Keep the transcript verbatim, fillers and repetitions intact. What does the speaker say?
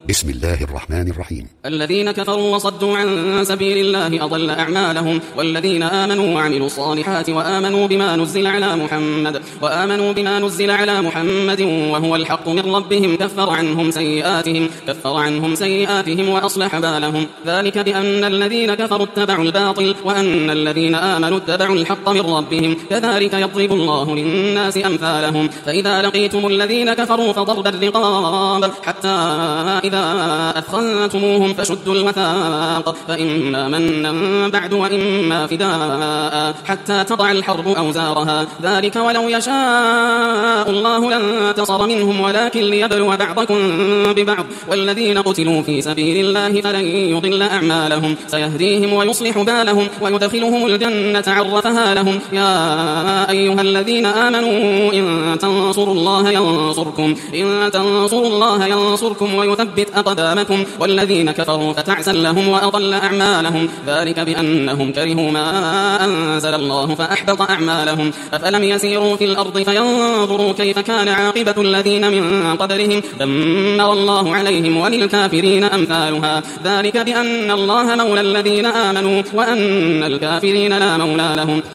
بسم الله الرحمن الرحيم. الذين كفروا وصدوا عن سبيل الله أضل أعمالهم، والذين آمنوا وعملوا الصالحات وآمنوا بما نزل على محمد وآمنوا بما نزل على محمد وهو الحق من ربهم كفر عنهم سيئاتهم كفر عنهم سيئاتهم وأصلح بالهم. ذلك بأن الذين كفروا اتبعوا الباطل وأن الذين آمنوا اتبعوا الحق من ربهم، كذلك يضرب الله للناس أمثالهم. فإذا لقيتم الذين كفروا فضرب الرقاب حتى إذا أثخنتموهم فشدوا الوثاق، فإما منا بعد وإما فداء حتى تضع الحرب أوزارها. ذلك ولو يشاء الله لانتصر منهم ولكن ليبلو بعضكم ببعض. والذين قتلوا في سبيل الله فلن يضل أعمالهم، سيهديهم ويصلح بالهم ويدخلهم الجنة عرفها لهم. يا أيها الذين آمنوا إن تنصروا الله ينصركم إن تنصروا الله ينصركم ويثبت أقدامكم. والذين كفروا فتعسا لهم وأضل أعمالهم، ذلك بأنهم كرهوا ما أنزل الله فأحبط أعمالهم. أفلم يسيروا في الأرض فينظروا كيف كان عاقبة الذين من قبلهم، دمر الله عليهم وللكافرين أمثالها. ذلك بأن الله مولى الذين آمنوا وأن الكافرين لا مولى لهم.